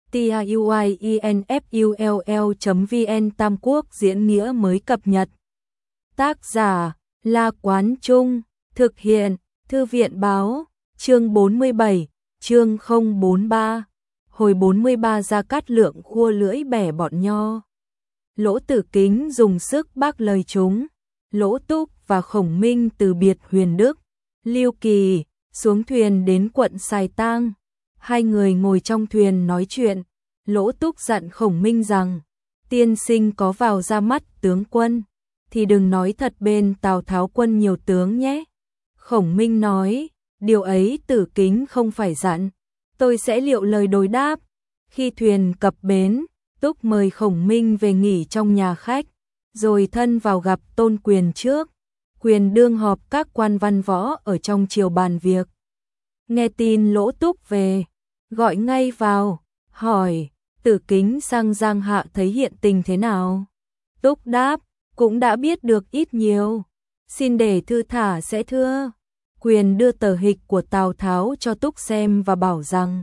tiuinfull.vn Tam Quốc diễn nghĩa mới cập nhật. Tác giả La Quán Trung, thực hiện Thư viện Báo, chương 47, chương 043. Hồi 43 Gia Cát Lượng khua lưỡi bẻ bọn nho. Lỗ Tử Kính dùng sức bác lời chúng. Lỗ Túc và Khổng Minh từ biệt Huyền Đức, Lưu Kỳ, xuống thuyền đến quận Sài Tang. Hai người ngồi trong thuyền nói chuyện. Lỗ Túc dặn Khổng Minh rằng, tiên sinh có vào ra mắt tướng quân, thì đừng nói thật bên Tào Tháo quân nhiều tướng nhé. Khổng Minh nói, điều ấy Tử Kính không phải dặn, tôi sẽ liệu lời đối đáp. Khi thuyền cập bến, Túc mời Khổng Minh về nghỉ trong nhà khách, rồi thân vào gặp Tôn Quyền trước. Quyền đương họp các quan văn võ ở trong triều bàn việc. Nghe tin Lỗ Túc về, gọi ngay vào, hỏi, Tử Kính sang Giang Hạ thấy hiện tình thế nào? Túc đáp, cũng đã biết được ít nhiều, xin để thư thả sẽ thưa. Quyền đưa tờ hịch của Tào Tháo cho Túc xem và bảo rằng,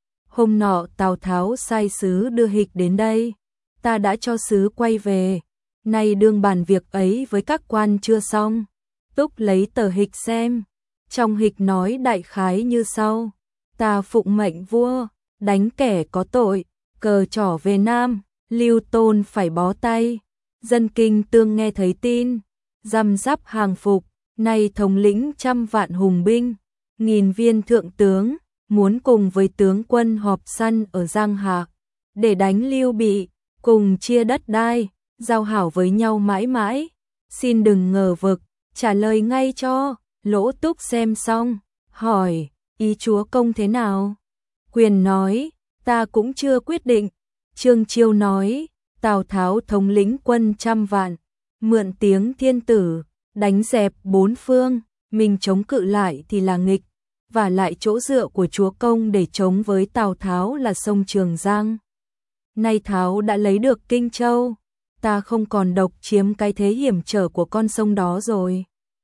hôm nọ Tào Tháo sai sứ đưa hịch đến đây, ta đã cho sứ quay về, nay đương bàn việc ấy với các quan chưa xong. Túc lấy tờ hịch xem, trong hịch nói đại khái như sau: ta phụng mệnh vua, đánh kẻ có tội, cờ trỏ về Nam, Lưu Tôn phải bó tay. Dân kinh tương nghe thấy tin, răm rắp hàng phục, nay thống lĩnh 100 vạn hùng binh, 1000 viên thượng tướng, muốn cùng với tướng quân họp săn ở Giang Hạ, để đánh Lưu Bị, cùng chia đất đai, giao hảo với nhau mãi mãi. Xin đừng ngờ vực, trả lời ngay cho. Lỗ Túc xem xong, hỏi, ý chúa công thế nào? Quyền nói, ta cũng chưa quyết định. Trương Chiêu nói, Tào Tháo thống lĩnh quân 100 vạn, mượn tiếng thiên tử, đánh dẹp bốn phương, mình chống cự lại thì là nghịch, và lại chỗ dựa của chúa công để chống với Tào Tháo là sông Trường Giang. Nay Tháo đã lấy được Kinh Châu, ta không còn độc chiếm cái thế hiểm trở của con sông đó rồi,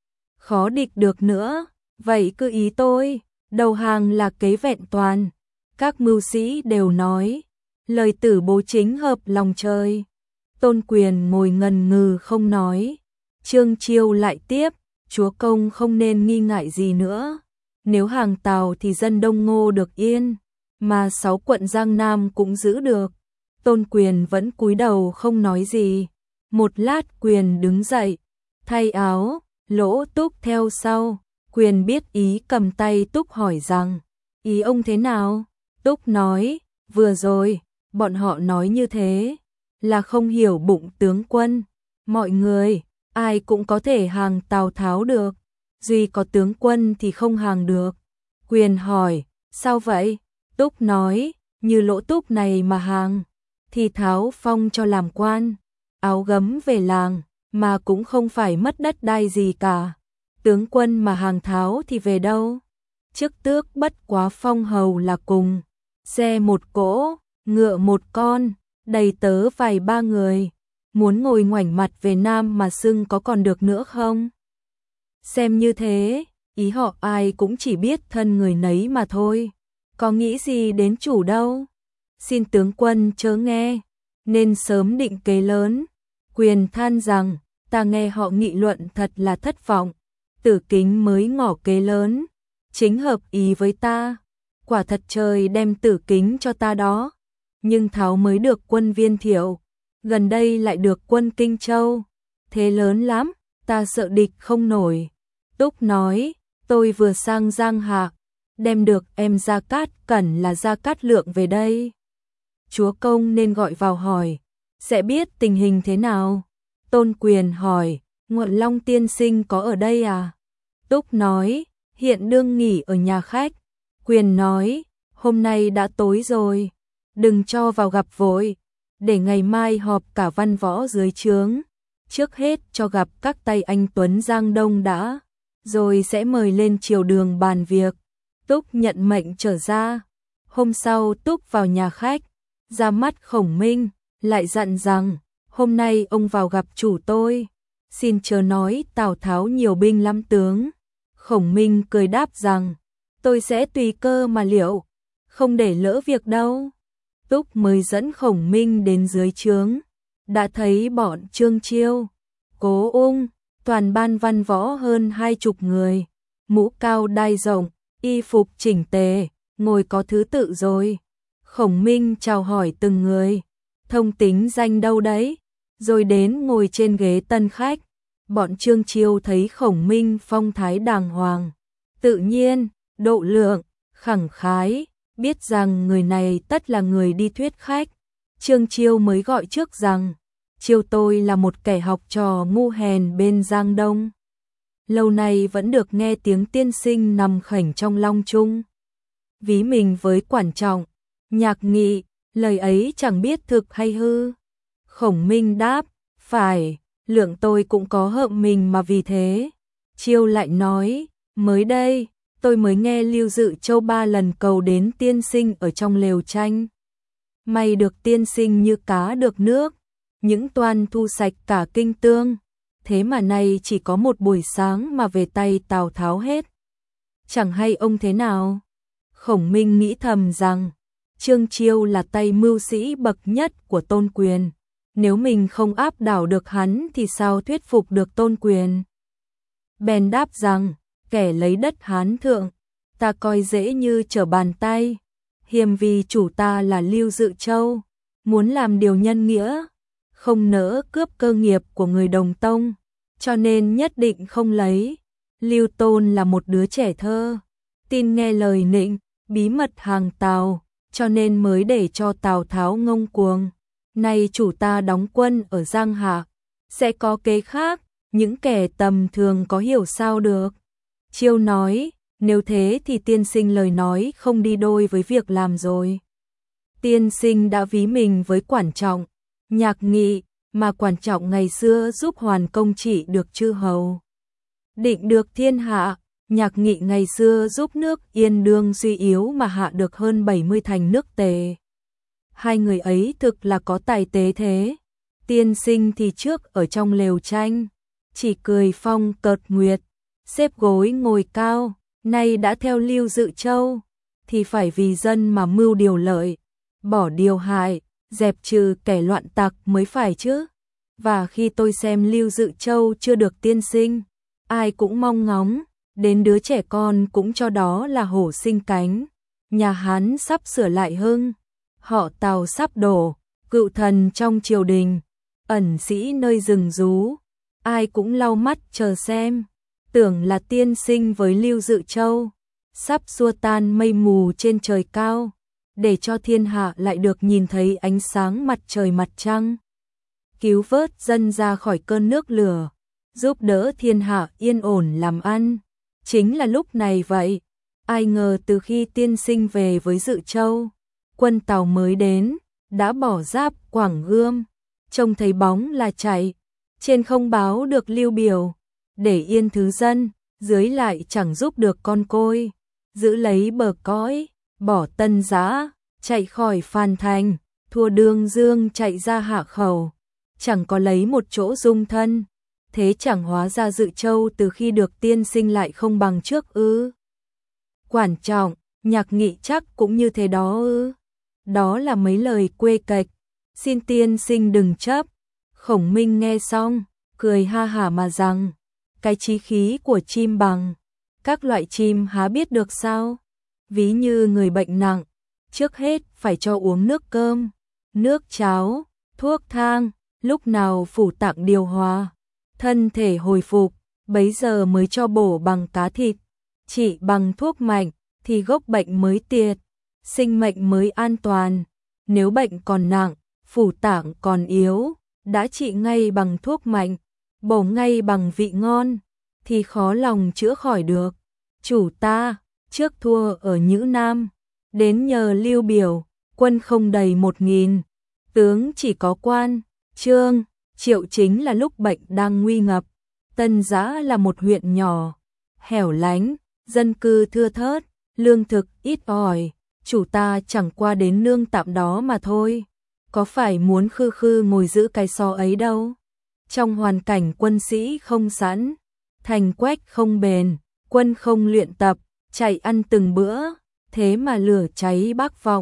khó địch được nữa. Vậy cứ ý tôi, đầu hàng là kế vẹn toàn. Các mưu sĩ đều nói, lời tử bố chính hợp lòng trời. Tôn Quyền ngồi ngần ngừ không nói. Trương Chiêu lại tiếp, chúa công không nên nghi ngại gì nữa. Nếu hàng Tào thì dân Đông Ngô được yên, mà 6 quận Giang Nam cũng giữ được. Tôn Quyền vẫn cúi đầu không nói gì. Một lát Quyền đứng dậy, thay áo, Lỗ Túc theo sau. Quyền biết ý, cầm tay Túc hỏi rằng, ý ông thế nào? Túc nói, vừa rồi, bọn họ nói như thế, là không hiểu bụng tướng quân. Mọi người, ai cũng có thể hàng Tào Tháo được, duy có tướng quân thì không hàng được. Quyền hỏi, sao vậy? Túc nói, như Lỗ Túc này mà hàng, thì Tháo phong cho làm quan, áo gấm về làng, mà cũng không phải mất đất đai gì cả. Tướng quân mà hàng Tháo thì về đâu? Chức tước bất quá phong hầu là cùng, xe một cỗ, ngựa một con, đầy tớ vài ba người, muốn ngồi ngoảnh mặt về Nam mà xưng có còn được nữa không? Xem như thế, ý họ ai cũng chỉ biết thân người nấy mà thôi, có nghĩ gì đến chủ đâu. Xin tướng quân chớ nghe, nên sớm định kế lớn. Quyền than rằng, ta nghe họ nghị luận thật là thất vọng. Tử Kính mới ngỏ kế lớn, chính hợp ý với ta. Quả thật trời đem Tử Kính cho ta đó. Nhưng Tháo mới được quân Viên Thiệu, gần đây lại được quân Kinh Châu. Thế lớn lắm, ta sợ địch không nổi. Túc nói, tôi vừa sang Giang Hạ, đem được em Gia Cát Cẩn là Gia Cát Lượng về đây. Chúa công nên gọi vào hỏi, sẽ biết tình hình thế nào. Tôn Quyền hỏi, Nguồn Long tiên sinh có ở đây à? Túc nói, hiện đương nghỉ ở nhà khách. Quyền nói, hôm nay đã tối rồi, đừng cho vào gặp vội, để ngày mai họp cả văn võ dưới trướng. Trước hết cho gặp các tay anh Tuấn Giang Đông đã, rồi sẽ mời lên triều đường bàn việc. Túc nhận mệnh trở ra. Hôm sau Túc vào nhà khách, ra mắt Khổng Minh, lại dặn rằng, hôm nay ông vào gặp chủ tôi, xin chớ nói Tào Tháo nhiều binh lắm tướng. Khổng Minh cười đáp rằng, tôi sẽ tùy cơ mà liệu, không để lỡ việc đâu. Túc mới dẫn Khổng Minh đến dưới trướng, đã thấy bọn Trương Chiêu, Cố Ung, toàn ban văn võ hơn 20 người, mũ cao đai rộng, y phục chỉnh tề, ngồi có thứ tự rồi. Khổng Minh chào hỏi từng người, thông tính danh đâu đấy, rồi đến ngồi trên ghế tân khách. Bọn Trương Chiêu thấy Khổng Minh phong thái đàng hoàng, tự nhiên, độ lượng, khẳng khái, biết rằng người này tất là người đi thuyết khách. Trương Chiêu mới gọi trước rằng, Chiêu tôi là một kẻ học trò ngu hèn bên Giang Đông. Lâu nay vẫn được nghe tiếng tiên sinh nằm khảnh trong Long Trung. Ví mình với Quản Trọng, Nhạc Nghị, lời ấy chẳng biết thực hay hư. Khổng Minh đáp, phải, lượng tôi cũng có hợm mình mà vì thế. Chiêu lại nói, mới đây, tôi mới nghe Lưu Dự Châu 3 lần cầu đến tiên sinh ở trong lều tranh. May được tiên sinh như cá được nước, những toan thu sạch cả kinh tương. Thế mà nay chỉ có một buổi sáng mà về tay Tào Tháo hết. Chẳng hay ông thế nào? Khổng Minh nghĩ thầm rằng, Trương Chiêu là tay mưu sĩ bậc nhất của Tôn Quyền. Nếu mình không áp đảo được hắn thì sao thuyết phục được Tôn Quyền? Bèn đáp rằng, kẻ lấy đất Hán thượng, ta coi dễ như trở bàn tay. Hiềm vì chủ ta là Lưu Dự Châu, muốn làm điều nhân nghĩa, không nỡ cướp cơ nghiệp của người đồng tông, cho nên nhất định không lấy. Lưu Tôn là một đứa trẻ thơ, tin nghe lời nịnh, bí mật hàng Tào, cho nên mới để cho Tào Tháo ngông cuồng. Nay chủ ta đóng quân ở Giang Hạ, sẽ có kế khác, những kẻ tầm thường có hiểu sao được. Chiêu nói, nếu thế thì tiên sinh lời nói không đi đôi với việc làm rồi. Tiên sinh đã ví mình với Quản Trọng, Nhạc Nghị, mà Quản Trọng ngày xưa giúp Hoàn Công trị được chư hầu, định được thiên hạ. Nhạc Nghị ngày xưa giúp nước Yên đương suy yếu mà hạ được hơn 70 thành nước Tề. Hai người ấy thực là có tài tế thế. Tiên sinh thì trước ở trong lều tranh, chỉ cười phong cợt nguyệt, xếp gối ngồi cao, nay đã theo Lưu Dự Châu, thì phải vì dân mà mưu điều lợi, bỏ điều hại, dẹp trừ kẻ loạn tặc mới phải chứ. Và khi tôi xem Lưu Dự Châu chưa được tiên sinh, ai cũng mong ngóng, đến đứa trẻ con cũng cho đó là hổ sinh cánh. Nhà Hán sắp sửa lại hưng, họ Tào sắp đổ, cựu thần trong triều đình, ẩn sĩ nơi rừng rú, ai cũng lau mắt chờ xem. Tưởng là tiên sinh với Lưu Dự Châu, sắp xua tan mây mù trên trời cao, để cho thiên hạ lại được nhìn thấy ánh sáng mặt trời mặt trăng. Cứu vớt dân ra khỏi cơn nước lửa, giúp đỡ thiên hạ yên ổn làm ăn. Chính là lúc này vậy, ai ngờ từ khi tiên sinh về với Dự Châu, quân Tào mới đến, đã bỏ giáp Quảng Gươm, trông thấy bóng là chạy, trên không báo được Lưu Biểu, để yên thứ dân, dưới lại chẳng giúp được con côi, giữ lấy bờ cõi, bỏ Tân Giã, chạy khỏi Phan Thành, thua Đương Dương chạy ra Hạ Khẩu, chẳng có lấy một chỗ dung thân. Thế chẳng hóa ra Dự Châu từ khi được tiên sinh lại không bằng trước ư? Quản Trọng, Nhạc Nghị chắc cũng như thế đó ư? Đó là mấy lời quê kệch, xin tiên sinh đừng chấp. Khổng Minh nghe xong, cười ha hả mà rằng, cái chí khí của chim bằng, các loại chim há biết được sao? Ví như người bệnh nặng, trước hết phải cho uống nước cơm, nước cháo, thuốc thang, lúc nào phủ tạng điều hòa, thân thể hồi phục, bấy giờ mới cho bổ bằng cá thịt, trị bằng thuốc mạnh, thì gốc bệnh mới tiệt, sinh mệnh mới an toàn. Nếu bệnh còn nặng, phủ tạng còn yếu, đã trị ngay bằng thuốc mạnh, bổ ngay bằng vị ngon, thì khó lòng chữa khỏi được. Chủ ta, trước thua ở Nhữ Nam, đến nhờ Lưu Biểu, quân không đầy 1000, tướng chỉ có Quan, Trương, Triệu chính là lúc bệnh đang nguy ngập. Tân Giã là một huyện nhỏ, hẻo lánh, dân cư thưa thớt, lương thực ít ỏi, chủ ta chẳng qua đến nương tạm đó mà thôi, có phải muốn khư khư ngồi giữ cái xó ấy đâu. Trong hoàn cảnh quân sĩ không sẵn, thành quách không bền, quân không luyện tập, chạy ăn từng bữa, thế mà lửa cháy bác vọng,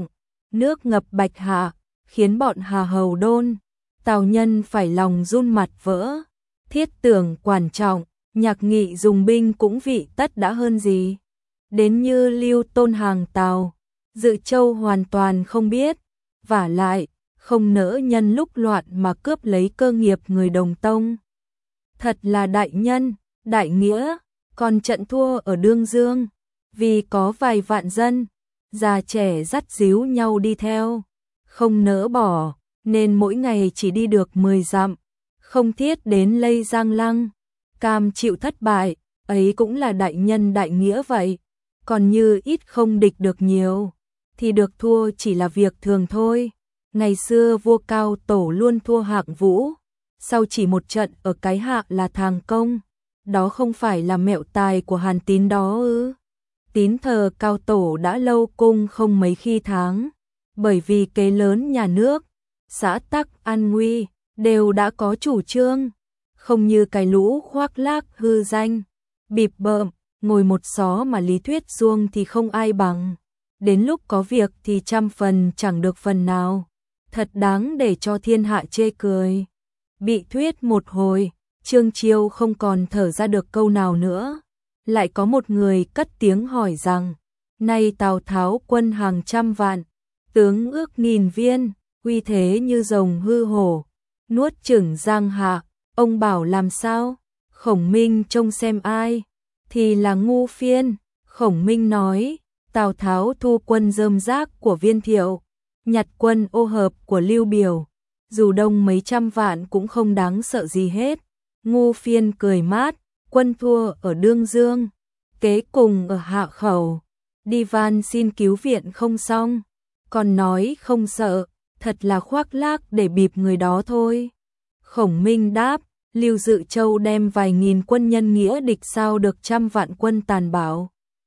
nước ngập Bạch Hạ, khiến bọn Hà Hầu Đôn, Tào Nhân phải lòng run mặt vỡ. Thiết tưởng quan trọng, Nhạc Nghị dùng binh cũng vị tất đã hơn gì. Đến như Lưu Tôn hàng Tào, Dự Châu hoàn toàn không biết, vả lại, không nỡ nhân lúc loạn mà cướp lấy cơ nghiệp người đồng tông. Thật là đại nhân, đại nghĩa, còn trận thua ở Đương Dương, vì có vài vạn dân, già trẻ dắt díu nhau đi theo, không nỡ bỏ, nên mỗi ngày chỉ đi được 10 dặm, không thiết đến Lây Giang Lăng, cam chịu thất bại, ấy cũng là đại nhân đại nghĩa vậy, còn như ít không địch được nhiều, thì được thua chỉ là việc thường thôi. Ngày xưa vua Cao Tổ luôn thua Hạng Vũ, sau chỉ một trận ở cái Hạ là Thàng Công, đó không phải là mẹo tài của Hàn Tín đó ư? Tín thờ Cao Tổ đã lâu cung không mấy khi tháng, bởi vì kế lớn nhà nước, xã tắc an nguy, đều đã có chủ trương, không như cái lũ khoác lác hư danh, bịp bợm, ngồi một xó mà lý thuyết suông thì không ai bằng, đến lúc có việc thì trăm phần chẳng được phần nào, thật đáng để cho thiên hạ chê cười. Bị thuyết một hồi, Trương Chiêu không còn thở ra được câu nào nữa, lại có một người cất tiếng hỏi rằng, nay Tào Tháo quân hàng trăm vạn, tướng ước nghìn viên, uy thế như rồng hư hổ, nuốt chửng Giang Hạ, ông bảo làm sao? Khổng Minh trông xem ai? Thì là Ngu Phiên. Khổng Minh nói, Tào Tháo thu quân rơm rác của Viên Thiệu, nhặt quân ô hợp của Lưu Biểu, dù đông mấy trăm vạn cũng không đáng sợ gì hết. Ngu Phiên cười mát, quân thua ở Đương Dương, kế cùng ở Hạ Khẩu, đi van xin cứu viện không xong, còn nói không sợ, thật là khoác lác để bịp người đó thôi. Khổng Minh đáp, Lưu Dự Châu đem vài nghìn quân nhân nghĩa địch sao được trăm vạn quân tàn bạo.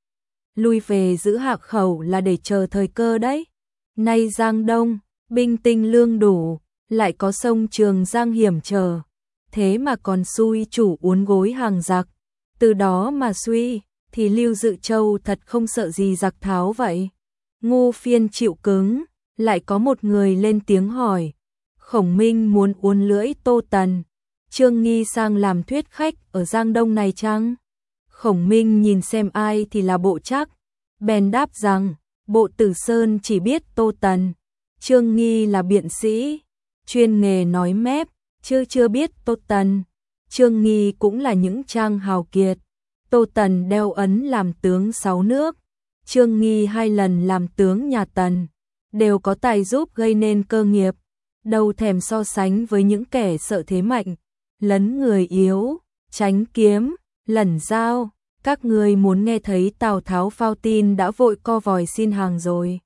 Lui về giữ Hạ Khẩu là để chờ thời cơ đấy. Nay Giang Đông, binh tinh lương đủ, lại có sông Trường Giang hiểm trở, thế mà còn xui chủ uốn gối hàng giặc. Từ đó mà suy, thì Lưu Dự Châu thật không sợ gì giặc Tháo vậy. Ngu Phiên chịu cứng, lại có một người lên tiếng hỏi. Khổng Minh muốn uốn lưỡi Tô Tần, Trương Nghi sang làm thuyết khách ở Giang Đông này chăng? Khổng Minh nhìn xem ai thì là Bộ Trắc, bèn đáp rằng, Bộ Tử Sơn chỉ biết Tô Tần, Trương Nghi là biện sĩ, chuyên nghề nói mép, chưa biết Tô Tần. Trương Nghi cũng là những trang hào kiệt. Tô Tần đeo ấn làm tướng 6 nước, Trương Nghi 2 lần làm tướng nhà Tần, đều có tài giúp gây nên cơ nghiệp, đâu thèm so sánh với những kẻ sợ thế mạnh, lấn người yếu, tránh kiếm, lẩn dao. Các người muốn nghe thấy Tào Tháo phao tin đã vội co vòi xin hàng rồi,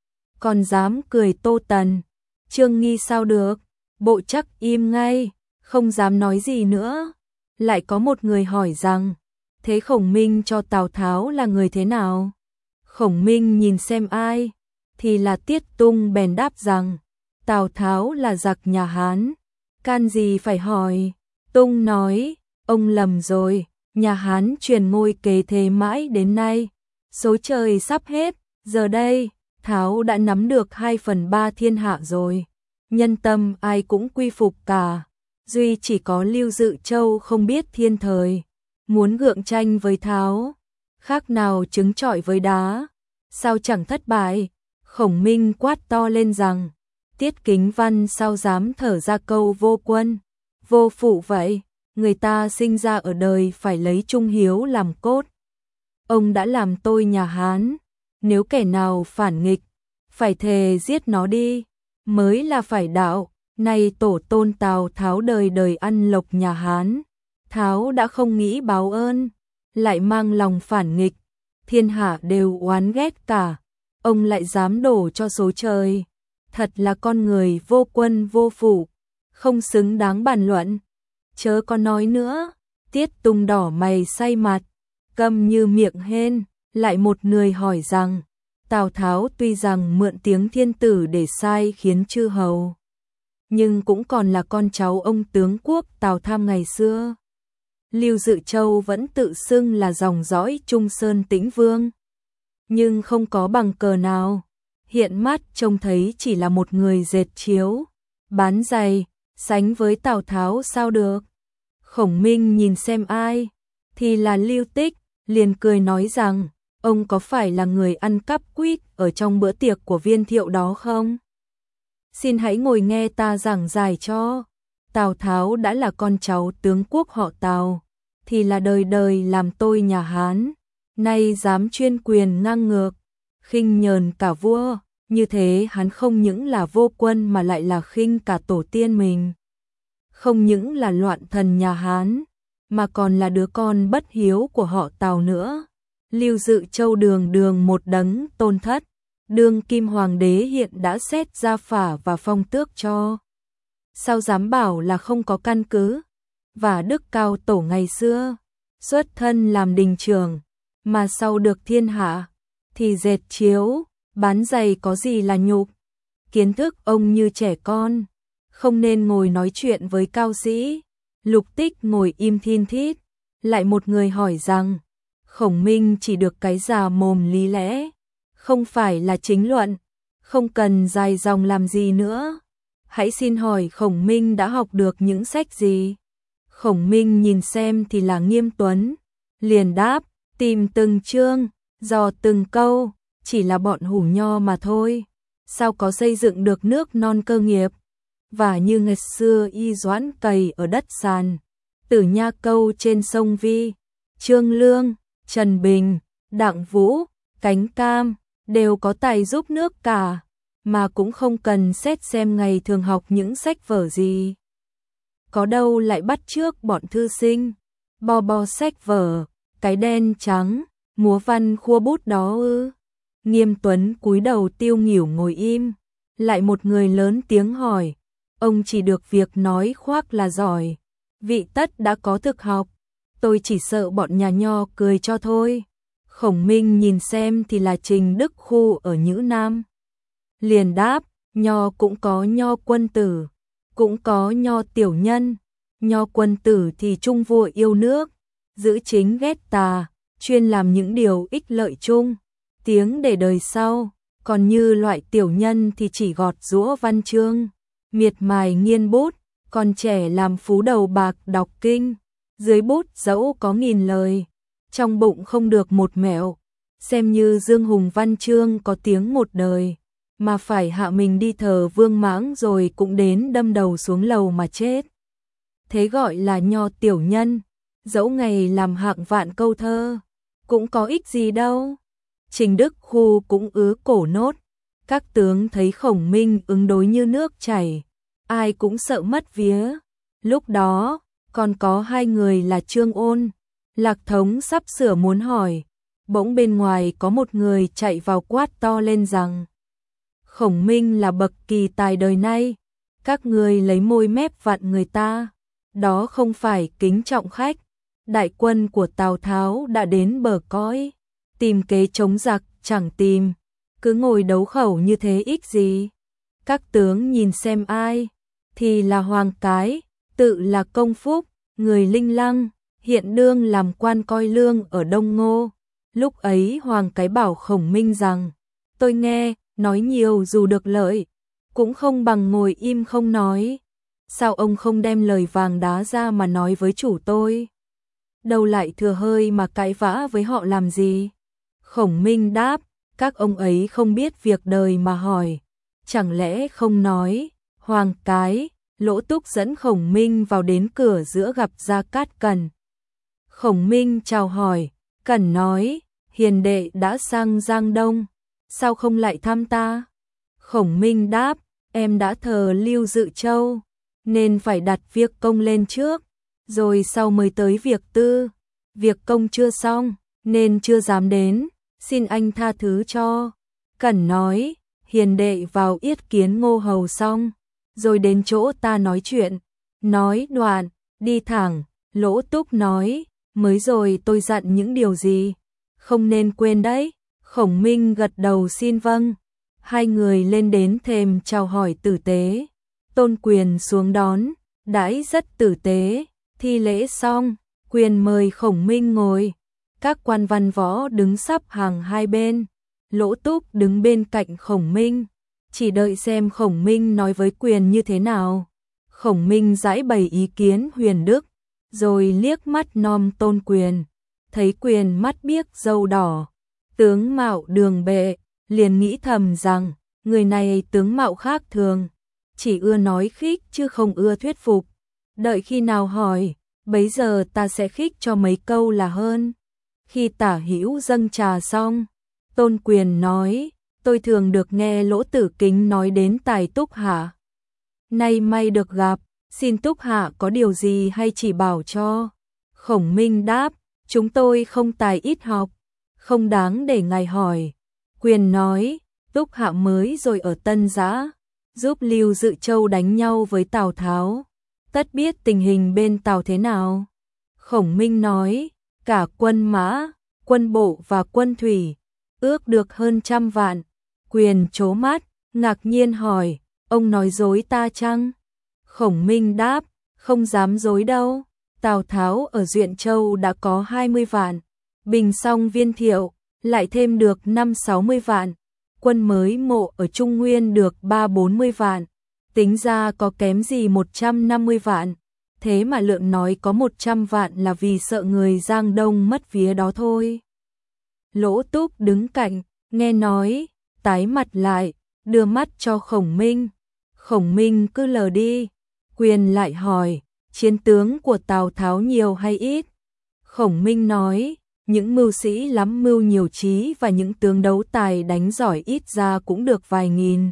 còn dám cười Tô Tần, Trương Nghi sao được? Bộ Trắc im ngay, không dám nói gì nữa. Lại có một người hỏi rằng, thế Khổng Minh cho Tào Tháo là người thế nào? Khổng Minh nhìn xem ai, thì là Tiết Tung, bèn đáp rằng, Tào Tháo là giặc nhà Hán, can gì phải hỏi. Tung nói, ông lầm rồi, nhà Hán truyền ngôi kế thế mãi đến nay, số trời sắp hết, giờ đây, Tháo đã nắm được 2/3 thiên hạ rồi, nhân tâm ai cũng quy phục cả, duy chỉ có Lưu Dự Châu không biết thiên thời, muốn gượng tranh với Tháo, khác nào trứng trọi với đá, sao chẳng thất bại. Khổng Minh quát to lên rằng, Tiết Kính Văn sao dám thở ra câu vô quân, vô phụ vậy, người ta sinh ra ở đời phải lấy trung hiếu làm cốt. Ông đã làm tôi nhà Hán, nếu kẻ nào phản nghịch, phải thề giết nó đi, mới là phải đạo. Nay tổ tôn Tào Tháo đời đời ăn lộc nhà Hán, Tháo đã không nghĩ báo ơn, lại mang lòng phản nghịch, thiên hạ đều oán ghét cả, ông lại dám đổ cho số trời, thật là con người vô quân vô phụ, không xứng đáng bàn luận. Chớ có nói nữa. Tiết Tung đỏ mày say mặt, câm như miệng hên. Lại một người hỏi rằng, Tào Tháo tuy rằng mượn tiếng thiên tử để sai khiến chư hầu, nhưng cũng còn là con cháu ông tướng quốc Tào Tham ngày xưa. Lưu Dự Châu vẫn tự xưng là dòng dõi Trung Sơn Tĩnh Vương, nhưng không có bằng cờ nào. hiện mắt trông thấy chỉ là một người dệt chiếu, bán giày, sánh với Tào Tháo sao được. Khổng Minh nhìn xem ai, thì là Lưu Tích, liền cười nói rằng, ông có phải là người ăn cắp quýt ở trong bữa tiệc của Viên Thiệu đó không? Xin hãy ngồi nghe ta giảng giải cho. Tào Tháo đã là con cháu tướng quốc họ Tào, thì là đời đời làm tôi nhà Hán, nay dám chuyên quyền ngang ngược, khinh nhờn cả vua, như thế hắn không những là vô quân mà lại là khinh cả tổ tiên mình. Không những là loạn thần nhà Hán, mà còn là đứa con bất hiếu của họ Tào nữa. Lưu Dự Châu đường đường một đấng tôn thất, đương kim hoàng đế hiện đã xét ra phả và phong tước cho. Sao dám bảo là không có căn cứ? Và Đức Cao Tổ ngày xưa, xuất thân làm đình trưởng, mà sau được thiên hạ, thì dệt chiếu, bán giày có gì là nhục. Kiến thức ông như trẻ con, không nên ngồi nói chuyện với cao sĩ. Lục Tích ngồi im thin thít, lại một người hỏi rằng, Khổng Minh chỉ được cái già mồm lý lẽ, không phải là chính luận, không cần dài dòng làm gì nữa. Hãy xin hỏi Khổng Minh đã học được những sách gì? Khổng Minh nhìn xem thì là Nghiêm Tuấn, liền đáp, tìm từng chương, dò từng câu, chỉ là bọn hủ nho mà thôi. Sao có xây dựng được nước non cơ nghiệp? Và như ngày xưa y doãn cày ở đất sàn, Tử Nha Câu trên sông Vi, Trương Lương, Trần Bình, Đặng Vũ, Cánh Cam, đều có tài giúp nước cả, mà cũng không cần xét xem ngày thường học những sách vở gì. Có đâu lại bắt chước bọn thư sinh, bo sách vở, cái đen trắng, múa văn khua bút đó ư? Nghiêm Tuấn cúi đầu tiêu nghỉu ngồi im, lại một người lớn tiếng hỏi, ông chỉ được việc nói khoác là giỏi, vị tất đã có thực học, tôi chỉ sợ bọn nhà nho cười cho thôi. Khổng Minh nhìn xem thì là Trình Đức Khu ở Nhữ Nam, liền đáp, nho cũng có nho quân tử, cũng có nho tiểu nhân. Nho quân tử thì trung vua yêu nước, giữ chính ghét tà, chuyên làm những điều ích lợi chung, tiếng để đời sau. Còn như loại tiểu nhân thì chỉ gọt giũa văn chương, miệt mài nghiên bút, còn trẻ làm phú đầu bạc đọc kinh, dưới bút dẫu có nghìn lời, trong bụng không được một mẹo. Xem như Dương Hùng văn chương có tiếng một đời, mà phải hạ mình đi thờ Vương Mãng rồi cũng đến đâm đầu xuống lầu mà chết. Thế gọi là nho tiểu nhân, dẫu ngày làm hạng vạn câu thơ, cũng có ích gì đâu. Trình Đức Khu cũng cổ nốt, các tướng thấy Khổng Minh ứng đối như nước chảy, ai cũng sợ mất vía. Lúc đó, còn có hai người là Trương Ôn, Lạc Thống sắp sửa muốn hỏi, bỗng bên ngoài có một người chạy vào quát to lên rằng, Khổng Minh là bậc kỳ tài đời nay, các người lấy môi mép vặn người ta, đó không phải kính trọng khách. Đại quân của Tào Tháo đã đến bờ cõi, tìm kế chống giặc chẳng tìm, cứ ngồi đấu khẩu như thế ích gì. Các tướng nhìn xem ai, thì là Hoàng Cái, tự là Công Phúc, người Linh Lăng, hiện đương làm quan coi lương ở Đông Ngô. Lúc ấy Hoàng Cái bảo Khổng Minh rằng, tôi nghe, nói nhiều dù được lợi, cũng không bằng ngồi im không nói. Sao ông không đem lời vàng đá ra mà nói với chủ tôi? Đâu lại thừa hơi mà cãi vã với họ làm gì? Khổng Minh đáp, các ông ấy không biết việc đời mà hỏi, chẳng lẽ không nói. Hoàng Cái, Lỗ Túc dẫn Khổng Minh vào đến cửa giữa gặp Gia Cát Cẩn. Khổng Minh chào hỏi, Cẩn nói, hiền đệ đã sang Giang Đông, sao không lại thăm ta? Khổng Minh đáp, em đã thờ Lưu Dự Châu, nên phải đặt việc công lên trước, rồi sau mới tới việc tư. Việc công chưa xong, nên chưa dám đến, xin anh tha thứ cho. Cẩn nói, hiền đệ vào yết kiến Ngô Hầu xong, rồi đến chỗ ta nói chuyện. Nói đoạn, đi thẳng. Lỗ Túc nói, mới rồi tôi dặn những điều gì, không nên quên đấy. Khổng Minh gật đầu xin vâng. Hai người lên đến thềm chào hỏi tử tế. Tôn Quyền xuống đón, đãi rất tử tế. Thi lễ xong, Quyền mời Khổng Minh ngồi. Các quan văn võ đứng sắp hàng hai bên, Lỗ Túc đứng bên cạnh Khổng Minh, chỉ đợi xem Khổng Minh nói với Quyền như thế nào. Khổng Minh giãi bày ý kiến Huyền Đức, rồi liếc mắt nom Tôn Quyền, thấy Quyền mắt biếc râu đỏ, tướng mạo đường bệ, liền nghĩ thầm rằng, người này tướng mạo khác thường, chỉ ưa nói khích chứ không ưa thuyết phục. Đợi khi nào hỏi, bấy giờ ta sẽ khích cho mấy câu là hơn. Khi Tả Hữu dâng trà xong, Tôn Quyền nói, tôi thường được nghe Lỗ Tử Kính nói đến tài Túc Hạ. Nay may được gặp, xin Túc Hạ có điều gì hay chỉ bảo cho. Khổng Minh đáp, chúng tôi không tài ít học, không đáng để ngài hỏi. Quyền nói, Túc Hạ mới rồi ở Tân Giã, giúp Lưu Dự Châu đánh nhau với Tào Tháo, tất biết tình hình bên Tào thế nào. Khổng Minh nói, cả quân mã, quân bộ và quân thủy, ước được hơn 100 vạn. Quyền trố mắt, ngạc nhiên hỏi, ông nói dối ta chăng? Khổng Minh đáp, không dám dối đâu. Tào Tháo ở Duyện Châu đã có 20 vạn, Bình xong Viên Thiệu, lại thêm được 5-60 vạn. Quân mới mộ ở Trung Nguyên được 3-40 vạn, tính ra có kém gì 150 vạn. Thế mà Lượng nói có 100 vạn là vì sợ người Giang Đông mất vía đó thôi. Lỗ Túc đứng cạnh, nghe nói, tái mặt lại, đưa mắt cho Khổng Minh. Khổng Minh cứ lờ đi. Quyền lại hỏi, chiến tướng của Tào Tháo nhiều hay ít? Khổng Minh nói, những mưu sĩ lắm mưu nhiều trí và những tướng đấu tài đánh giỏi ít ra cũng được vài nghìn.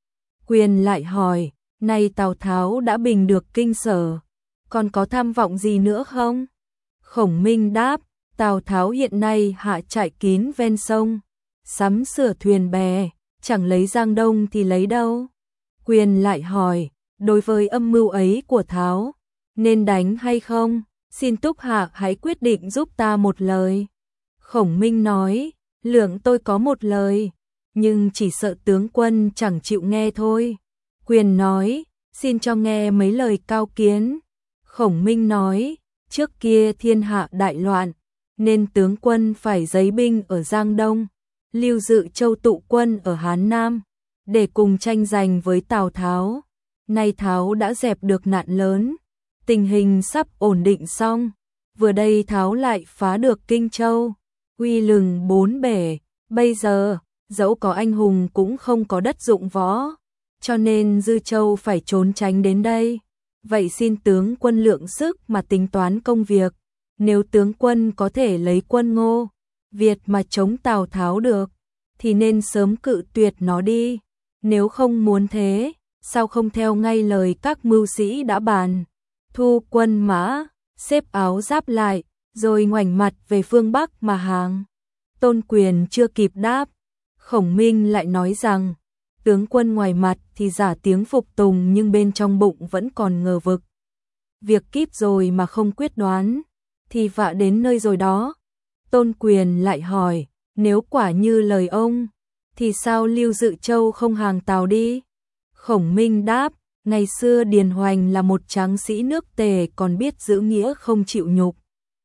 Quyền lại hỏi, nay Tào Tháo đã bình được Kinh Sở, còn có tham vọng gì nữa không? Khổng Minh đáp, Tào Tháo hiện nay hạ trại kín ven sông, sắm sửa thuyền bè, chẳng lấy Giang Đông thì lấy đâu. Quyền lại hỏi, đối với âm mưu ấy của Tháo, nên đánh hay không? Xin Túc Hạ hãy quyết định giúp ta một lời. Khổng Minh nói, Lượng tôi có một lời, nhưng chỉ sợ tướng quân chẳng chịu nghe thôi. Quyền nói, xin cho nghe mấy lời cao kiến. Khổng Minh nói, trước kia thiên hạ đại loạn, nên tướng quân phải giấy binh ở Giang Đông, Lưu Dự Châu tụ quân ở Hán Nam, để cùng tranh giành với Tào Tháo. Nay Tháo đã dẹp được nạn lớn, tình hình sắp ổn định xong, vừa đây Tháo lại phá được Kinh Châu, uy lừng bốn bể, bây giờ, dẫu có anh hùng cũng không có đất dụng võ, cho nên Dư Châu phải trốn tránh đến đây. Vậy xin tướng quân lượng sức mà tính toán công việc, nếu tướng quân có thể lấy quân Ngô, Việt mà chống Tào Tháo được, thì nên sớm cự tuyệt nó đi, nếu không muốn thế, sao không theo ngay lời các mưu sĩ đã bàn, thu quân mã, xếp áo giáp lại, rồi ngoảnh mặt về phương Bắc mà hàng. Tôn Quyền chưa kịp đáp, Khổng Minh lại nói rằng, tướng quân ngoài mặt thì giả tiếng phục tùng nhưng bên trong bụng vẫn còn ngờ vực. Việc kíp rồi mà không quyết đoán, thì vạ đến nơi rồi đó. Tôn Quyền lại hỏi, nếu quả như lời ông, thì sao Lưu Dự Châu không hàng Tào đi? Khổng Minh đáp, ngày xưa Điền Hoành là một tráng sĩ nước Tề còn biết giữ nghĩa không chịu nhục.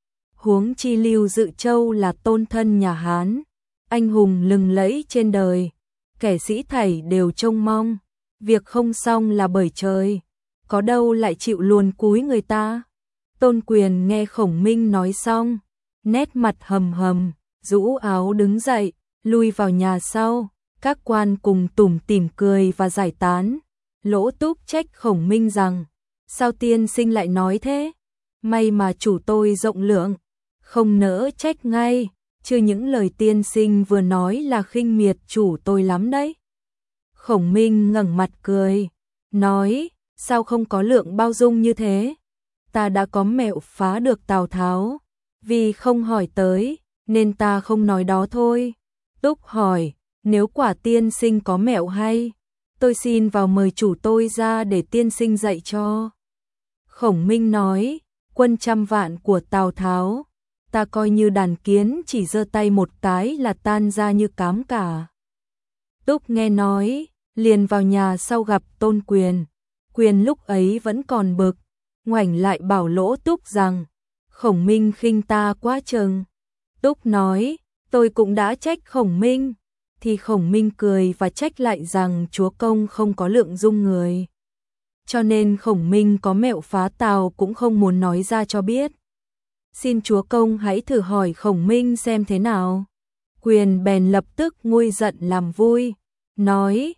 Huống chi Lưu Dự Châu là tôn thân nhà Hán, anh hùng lừng lẫy trên đời, kẻ sĩ thảy đều trông mong, việc không xong là bởi trời, có đâu lại chịu luồn cúi người ta. Tôn Quyền nghe Khổng Minh nói xong, nét mặt hầm hầm, rũ áo đứng dậy, lui vào nhà sau, các quan cùng tủm tỉm cười và giải tán. Lỗ Túc trách Khổng Minh rằng, sao tiên sinh lại nói thế? May mà chủ tôi rộng lượng, không nỡ trách ngay, chứ những lời tiên sinh vừa nói là khinh miệt chủ tôi lắm đấy. Khổng Minh ngẩng mặt cười, nói, sao không có Lượng bao dung như thế? Ta đã có mẹo phá được Tào Tháo, vì không hỏi tới, nên ta không nói đó thôi. Túc hỏi, nếu quả tiên sinh có mẹo hay, tôi xin vào mời chủ tôi ra để tiên sinh dạy cho. Khổng Minh nói, quân 100 vạn của Tào Tháo, ta coi như đàn kiến chỉ giơ tay một cái là tan ra như cám cả. Túc nghe nói, liền vào nhà sau gặp Tôn Quyền. Quyền lúc ấy vẫn còn bực, ngoảnh lại bảo Lỗ Túc rằng, Khổng Minh khinh ta quá chừng. Túc nói, tôi cũng đã trách Khổng Minh, thì Khổng Minh cười và trách lại rằng chúa công không có lượng dung người. Cho nên Khổng Minh có mẹo phá Tào cũng không muốn nói ra cho biết. Xin chúa công hãy thử hỏi Khổng Minh xem thế nào. Quyền bèn lập tức nguôi giận làm vui, nói,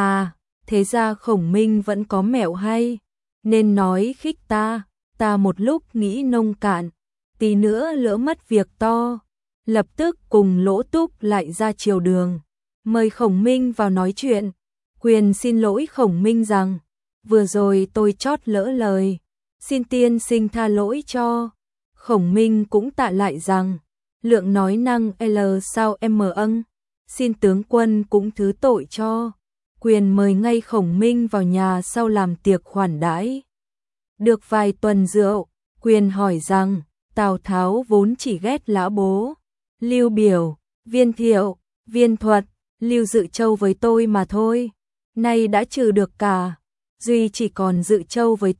thế ra Khổng Minh vẫn có mẹo hay, nên nói khích ta một lúc nghĩ nông cạn, tí nữa lỡ mất việc to. Lập tức cùng Lỗ Túc lại ra triều đường, mời Khổng Minh vào nói chuyện. Quyền xin lỗi Khổng Minh rằng, vừa rồi tôi chót lỡ lời, xin tiên sinh tha lỗi cho. Khổng Minh cũng tạ lại rằng, lượng nói năng L sao em âng, xin tướng quân cũng thứ tội cho. Quyền mời ngay Khổng Minh vào nhà sau làm tiệc khoản đãi. Được vài tuần rượu, Quyền hỏi rằng, Tào Tháo vốn chỉ ghét Lã Bố, Lưu Biểu, Viên Thiệu, Viên Thuật, Lưu Dự Châu với tôi mà thôi. Nay đã trừ được cả, duy chỉ còn Dự Châu với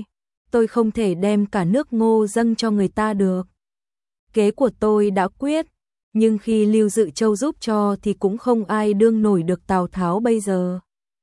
tôi không thể đem cả nước Ngô dâng cho người ta được. Kế của tôi đã quyết, nhưng khi Lưu Dự Châu giúp cho thì cũng không ai đương nổi được Tào Tháo bây giờ.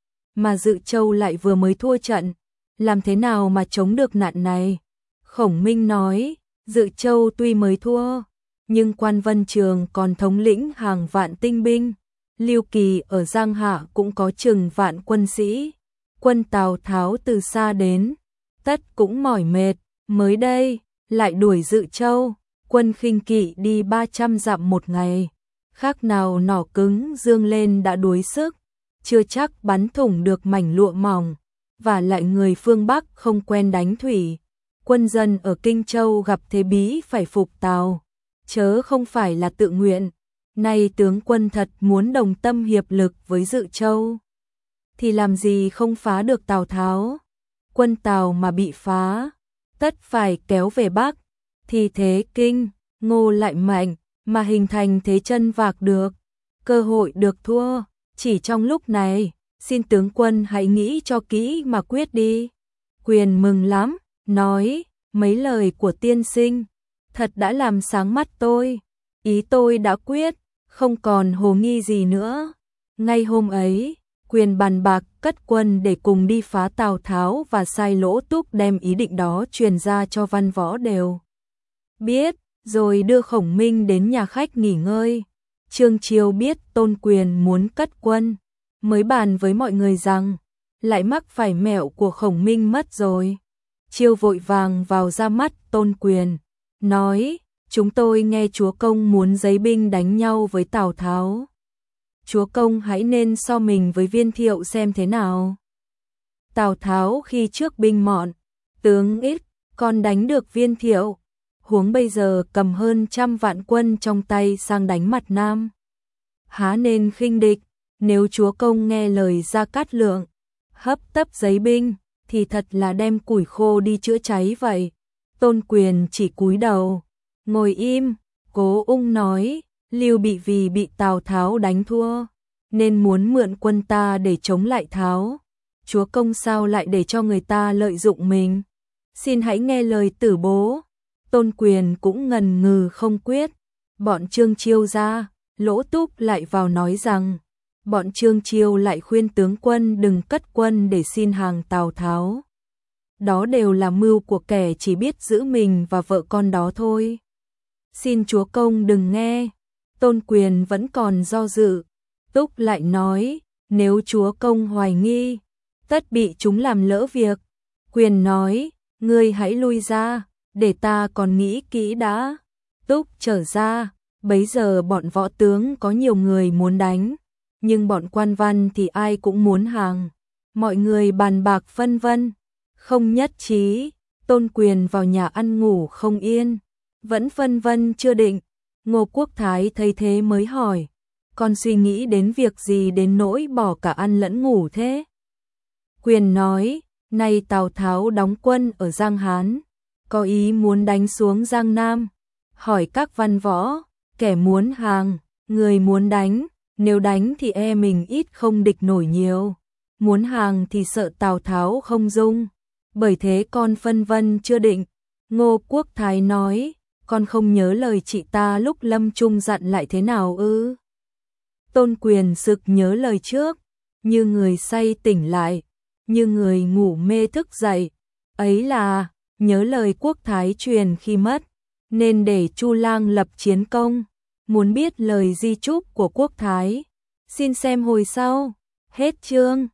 Mà Dự Châu lại vừa mới thua trận, làm thế nào mà chống được nạn này? Khổng Minh nói, Dự Châu tuy mới thua, nhưng Quan Vân Trường còn thống lĩnh hàng vạn tinh binh, Lưu Kỳ ở Giang Hạ cũng có chừng vạn quân sĩ. Quân Tào Tháo từ xa đến, tất cũng mỏi mệt, mới đây lại đuổi Dự Châu, quân khinh kỵ đi 300 dặm một ngày, khác nào nỏ cứng dương lên đã đuối sức, chưa chắc bắn thủng được mảnh lụa mỏng, và lại người phương Bắc không quen đánh thủy. Quân dân ở Kinh Châu gặp thế bí phải phục Tào, chớ không phải là tự nguyện. Nay tướng quân thật muốn đồng tâm hiệp lực với Dự Châu, thì làm gì không phá được Tào Tháo. Quân Tào mà bị phá, tất phải kéo về Bắc, thì thế Kinh, Ngô lại mạnh, mà hình thành thế chân vạc được, cơ hội được thua, chỉ trong lúc này, xin tướng quân hãy nghĩ cho kỹ mà quyết đi. Quyền mừng lắm, nói, mấy lời của tiên sinh, thật đã làm sáng mắt tôi, ý tôi đã quyết, không còn hồ nghi gì nữa. Ngay hôm ấy, Quyền bàn bạc cất quân để cùng đi phá Tào Tháo và sai Lỗ Túc đem ý định đó truyền ra cho văn võ đều biết, rồi đưa Khổng Minh đến nhà khách nghỉ ngơi. Trương Chiêu biết Tôn Quyền muốn cất quân, mới bàn với mọi người rằng, lại mắc phải mẹo của Khổng Minh mất rồi. Chiêu vội vàng vào ra mắt Tôn Quyền, nói, chúng tôi nghe chúa công muốn giấy binh đánh nhau với Tào Tháo. Chúa công hãy nên so mình với Viên Thiệu xem thế nào. Tào Tháo khi trước binh mọn, tướng ít, còn đánh được Viên Thiệu, huống bây giờ cầm hơn 100 vạn quân trong tay sang đánh mặt Nam. Há nên khinh địch, nếu chúa công nghe lời Gia Cát Lượng, hấp tấp giấy binh, thì thật là đem củi khô đi chữa cháy vậy. Tôn Quyền chỉ cúi đầu, ngồi im. Cố Ung nói, Lưu Bị vì bị Tào Tháo đánh thua, nên muốn mượn quân ta để chống lại Tháo. Chúa công sao lại để cho người ta lợi dụng mình? Xin hãy nghe lời tử bố. Tôn Quyền cũng ngần ngừ không quyết. Bọn Trương Chiêu ra, Lỗ Túc lại vào nói rằng, bọn Trương Chiêu lại khuyên tướng quân đừng cất quân để xin hàng Tào Tháo. Đó đều là mưu của kẻ chỉ biết giữ mình và vợ con đó thôi. Xin chúa công đừng nghe. Tôn Quyền vẫn còn do dự. Túc lại nói, nếu chúa công hoài nghi, tất bị chúng làm lỡ việc. Quyền nói, ngươi hãy lui ra, để ta còn nghĩ kỹ đã. Túc trở ra, bấy giờ bọn võ tướng có nhiều người muốn đánh, nhưng bọn quan văn thì ai cũng muốn hàng. Mọi người bàn bạc phân vân, không nhất trí. Tôn Quyền vào nhà ăn ngủ không yên, vẫn phân vân chưa định. Ngô Quốc Thái thấy thế mới hỏi, con suy nghĩ đến việc gì đến nỗi bỏ cả ăn lẫn ngủ thế? Quyền nói, nay Tào Tháo đóng quân ở Giang Hán, có ý muốn đánh xuống Giang Nam. Hỏi các văn võ, kẻ muốn hàng, người muốn đánh, nếu đánh thì e mình ít không địch nổi nhiều, muốn hàng thì sợ Tào Tháo không dung, bởi thế con phân vân chưa định. Ngô Quốc Thái nói, con không nhớ lời chị ta lúc lâm chung dặn lại thế nào ư? Tôn Quyền sực nhớ lời trước, như người say tỉnh lại, như người ngủ mê thức dậy, ấy là nhớ lời quốc thái truyền khi mất, nên để Chu Lang lập chiến công. Muốn biết lời di chúc của quốc thái, xin xem hồi sau. Hết chương.